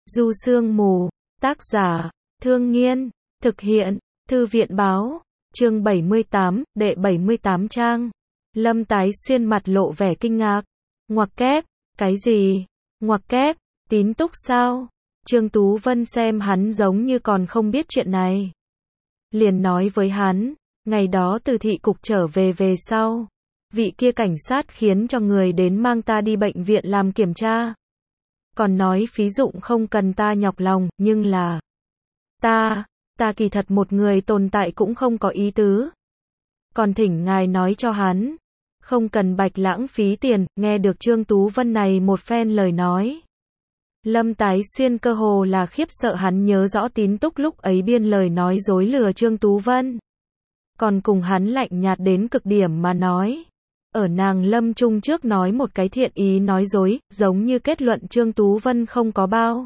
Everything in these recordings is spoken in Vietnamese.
Du Sương Mù, tác giả, Thương Nghiên, thực hiện, Thư viện Báo, chương 78, đệ 78 trang. Lâm Tái Xuyên mặt lộ vẻ kinh ngạc. Ngoặc kép, cái gì? Ngoặc kép, Tín Túc sao? Trương Tú Vân xem hắn giống như còn không biết chuyện này. Liền nói với hắn, ngày đó từ thị cục trở về sau. Vị kia cảnh sát khiến cho người đến mang ta đi bệnh viện làm kiểm tra. Còn nói phí dụng không cần ta nhọc lòng, nhưng là ta kỳ thật một người tồn tại cũng không có ý tứ. Còn thỉnh ngài nói cho hắn, không cần bạch lãng phí tiền. Nghe được Trương Tú Vân này một phen lời nói, Lâm Tái Xuyên cơ hồ là khiếp sợ. Hắn nhớ rõ Tín Túc lúc ấy biên lời nói dối lừa Trương Tú Vân, còn cùng hắn lạnh nhạt đến cực điểm mà nói. Ở nàng lâm chung trước nói một cái thiện ý nói dối, giống như kết luận Trương Tú Vân không có bao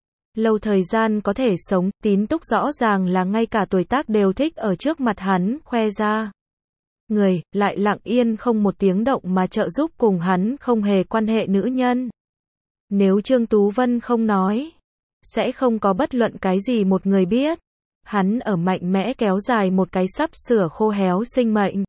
lâu thời gian có thể sống. Tín Túc rõ ràng là ngay cả tuổi tác đều thích ở trước mặt hắn khoe ra. Người, lại lặng yên không một tiếng động mà trợ giúp cùng hắn không hề quan hệ nữ nhân. Nếu Trương Tú Vân không nói, sẽ không có bất luận cái gì một người biết. Hắn ở mạnh mẽ kéo dài một cái sắp sửa khô héo sinh mệnh.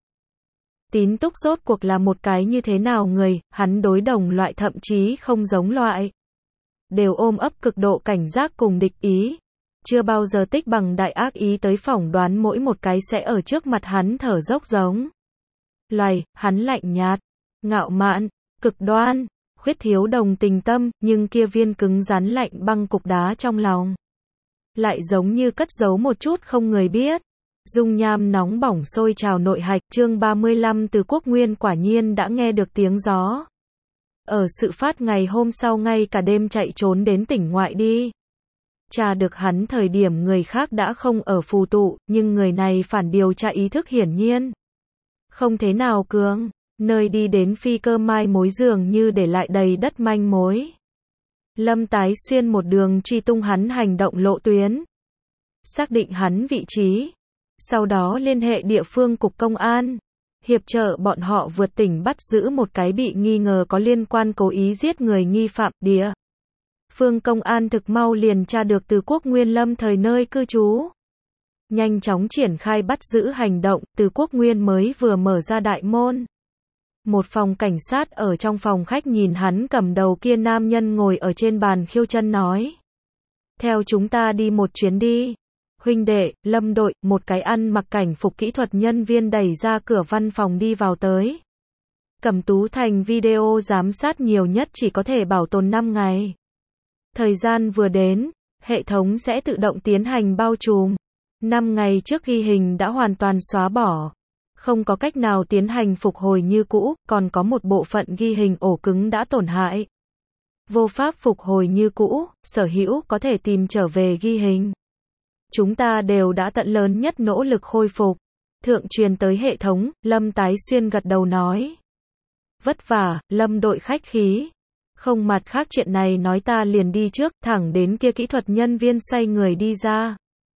Tín Túc rốt cuộc là một cái như thế nào người, hắn đối đồng loại thậm chí không giống loại, đều ôm ấp cực độ cảnh giác cùng địch ý. Chưa bao giờ tích bằng đại ác ý tới phỏng đoán mỗi một cái sẽ ở trước mặt hắn thở dốc giống loài. Hắn lạnh nhạt, ngạo mạn, cực đoan, khuyết thiếu đồng tình tâm, nhưng kia viên cứng rắn lạnh băng cục đá trong lòng lại giống như cất giấu một chút không người biết. Dung nham nóng bỏng sôi trào nội hạch. Chương 35. Từ Quốc Nguyên quả nhiên đã nghe được tiếng gió. Ở sự phát ngày hôm sau ngay cả đêm chạy trốn đến tỉnh ngoại đi. Tra được hắn thời điểm người khác đã không ở phù tụ, nhưng người này phản điều tra ý thức hiển nhiên không thế nào cường. Nơi đi đến phi cơ mai mối dường như để lại đầy đất manh mối. Lâm Tái Xuyên một đường truy tung hắn hành động lộ tuyến, xác định hắn vị trí. Sau đó liên hệ địa phương cục công an, hiệp trợ bọn họ vượt tỉnh bắt giữ một cái bị nghi ngờ có liên quan cố ý giết người nghi phạm. Địa phương công an thực mau liền tra được Từ Quốc Nguyên lâm thời nơi cư trú. Nhanh chóng triển khai bắt giữ hành động. Từ Quốc Nguyên mới vừa mở ra đại môn. Một phòng cảnh sát ở trong phòng khách nhìn hắn cầm đầu kia nam nhân ngồi ở trên bàn khiêu chân nói. Theo chúng ta đi một chuyến đi. Huynh đệ, Lâm đội, một cái ăn mặc cảnh phục kỹ thuật nhân viên đẩy ra cửa văn phòng đi vào tới. Cẩm Tú Thành video giám sát nhiều nhất chỉ có thể bảo tồn 5 ngày. Thời gian vừa đến, hệ thống sẽ tự động tiến hành bao trùm. 5 ngày trước ghi hình đã hoàn toàn xóa bỏ. Không có cách nào tiến hành phục hồi như cũ, còn có một bộ phận ghi hình ổ cứng đã tổn hại. Vô pháp phục hồi như cũ, sở hữu có thể tìm trở về ghi hình. Chúng ta đều đã tận lớn nhất nỗ lực khôi phục. Thượng truyền tới hệ thống. Lâm Tái Xuyên gật đầu nói. Vất vả, Lâm đội khách khí. Không mặt khác chuyện này nói ta liền đi trước, thẳng đến kia kỹ thuật nhân viên xoay người đi ra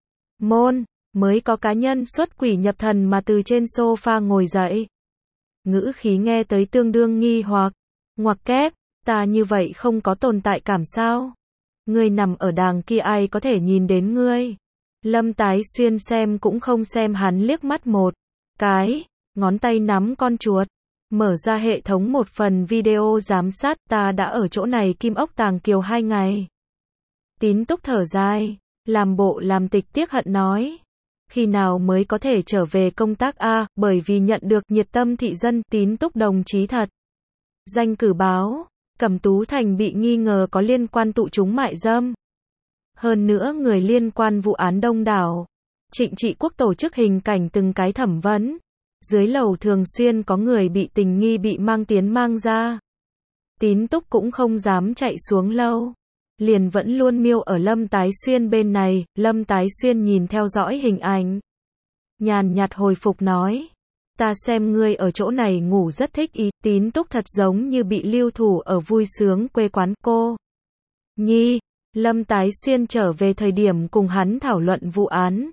môn, mới có cá nhân xuất quỷ nhập thần mà từ trên sofa ngồi dậy. Ngữ khí nghe tới tương đương nghi hoặc. Ngoặc kép, ta như vậy không có tồn tại cảm sao? Ngươi nằm ở đàng kia ai có thể nhìn đến ngươi? Lâm Tái Xuyên xem cũng không xem hắn liếc mắt một cái, ngón tay nắm con chuột, mở ra hệ thống một phần video giám sát. Ta đã ở chỗ này Kim Ốc Tàng Kiều 2 ngày. Tín Túc thở dài, làm bộ làm tịch tiếc hận nói. Khi nào mới có thể trở về công tác a? Bởi vì nhận được nhiệt tâm thị dân. Tín Túc đồng chí thật danh cử báo, Cẩm Tú Thành bị nghi ngờ có liên quan tụ chúng mại dâm. Hơn nữa người liên quan vụ án đông đảo. Trịnh Trị Quốc tổ chức hình cảnh từng cái thẩm vấn. Dưới lầu thường xuyên có người bị tình nghi bị mang tiến mang ra. Tín Túc cũng không dám chạy xuống lâu. Liền vẫn luôn miêu ở Lâm Tái Xuyên bên này. Lâm Tái Xuyên nhìn theo dõi hình ảnh, nhàn nhạt hồi phục nói. Ta xem ngươi ở chỗ này ngủ rất thích ý. Tín Túc thật giống như bị lưu thủ ở vui sướng quê quán. Cô Nhi. Lâm Tái Xuyên trở về thời điểm cùng hắn thảo luận vụ án.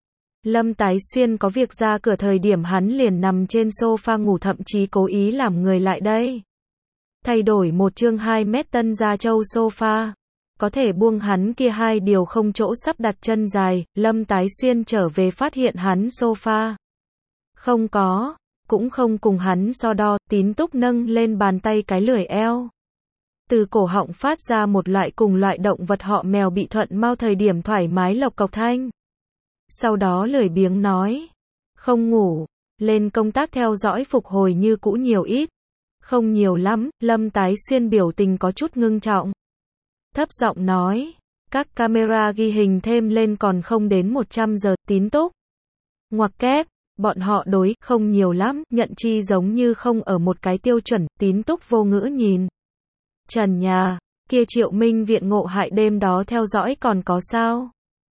Lâm Tái Xuyên có việc ra cửa thời điểm hắn liền nằm trên sofa ngủ, thậm chí cố ý làm người lại đây thay đổi một chương 2 mét tân da châu sofa. có thể buông hắn kia hai điều không chỗ sắp đặt chân dài, Lâm Tái Xuyên trở về phát hiện hắn sofa. Không có, cũng không cùng hắn so đo, Tín Túc nâng lên bàn tay cái lưỡi eo. Từ cổ họng phát ra một loại cùng loại động vật họ mèo bị thuận mau thời điểm thoải mái lộc cộc thanh. Sau đó lười biếng nói, không ngủ, lên công tác theo dõi phục hồi như cũ nhiều ít. Không nhiều lắm, Lâm Tái Xuyên biểu tình có chút ngưng trọng. Thấp giọng nói, các camera ghi hình thêm lên còn không đến 100 giờ, Tín Túc. Ngoặc kép, bọn họ đối, không nhiều lắm, nhận chi giống như không ở một cái tiêu chuẩn, Tín Túc vô ngữ nhìn. Trần nhà, kia Triệu Minh viện ngộ hại đêm đó theo dõi còn có sao?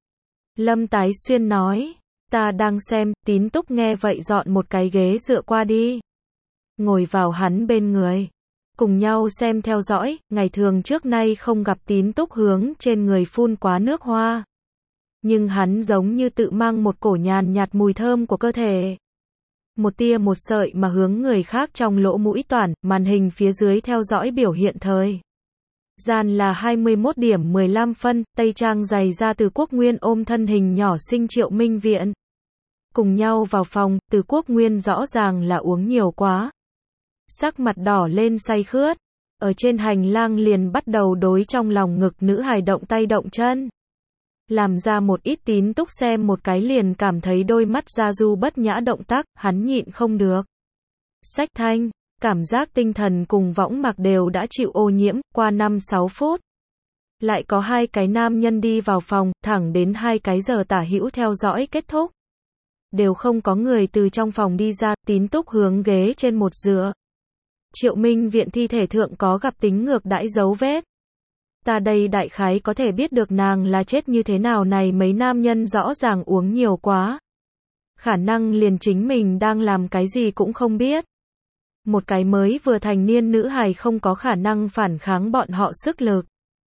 Lâm Tái Xuyên nói, ta đang xem, Tín Túc nghe vậy dọn một cái ghế dựa qua đi. Ngồi vào hắn bên người. Cùng nhau xem theo dõi, ngày thường trước nay không gặp Tín Túc hướng trên người phun quá nước hoa. Nhưng hắn giống như tự mang một cổ nhàn nhạt mùi thơm của cơ thể. Một tia một sợi mà hướng người khác trong lỗ mũi toàn, màn hình phía dưới theo dõi biểu hiện thời gian là 21 điểm 15 phân, tây trang giày ra Từ Quốc Nguyên ôm thân hình nhỏ xinh Triệu Minh viện. Cùng nhau vào phòng, Từ Quốc Nguyên rõ ràng là uống nhiều quá. Sắc mặt đỏ lên say khướt, ở trên hành lang liền bắt đầu đối trong lòng ngực nữ hài động tay động chân. Làm ra một ít Tín Túc xem một cái liền cảm thấy đôi mắt ra du bất nhã động tác, hắn nhịn không được. Xách thanh, cảm giác tinh thần cùng võng mạc đều đã chịu ô nhiễm, qua 5-6 phút. Lại có hai cái nam nhân đi vào phòng, thẳng đến 2 cái giờ tả hữu theo dõi kết thúc. Đều không có người từ trong phòng đi ra, Tín Túc hướng ghế trên một dựa. Triệu Minh viện thi thể thượng có gặp tính ngược đãi dấu vết. Ta đây đại khái có thể biết được nàng là chết như thế nào này mấy nam nhân rõ ràng uống nhiều quá. Khả năng liền chính mình đang làm cái gì cũng không biết. Một cái mới vừa thành niên nữ hài không có khả năng phản kháng bọn họ sức lực.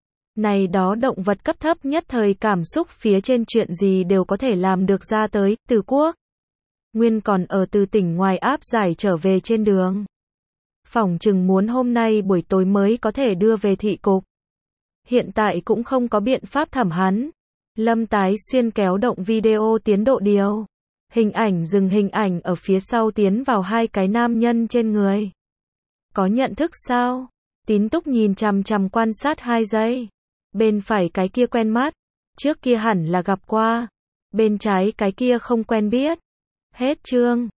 Này đó động vật cấp thấp nhất thời cảm xúc phía trên chuyện gì đều có thể làm được ra tới, Từ Quốc Nguyên còn ở từ tỉnh ngoài áp giải trở về trên đường. Phỏng chừng muốn hôm nay buổi tối mới có thể đưa về thị cục. Hiện tại cũng không có biện pháp thẩm hắn. Lâm Tái Xuyên kéo động video tiến độ điều. Hình ảnh dừng hình ảnh ở phía sau tiến vào 2 cái nam nhân trên người. Có nhận thức sao? Tín Túc nhìn chằm chằm quan sát 2 giây. Bên phải cái kia quen mắt. Trước kia hẳn là gặp qua. Bên trái cái kia không quen biết. Hết chương.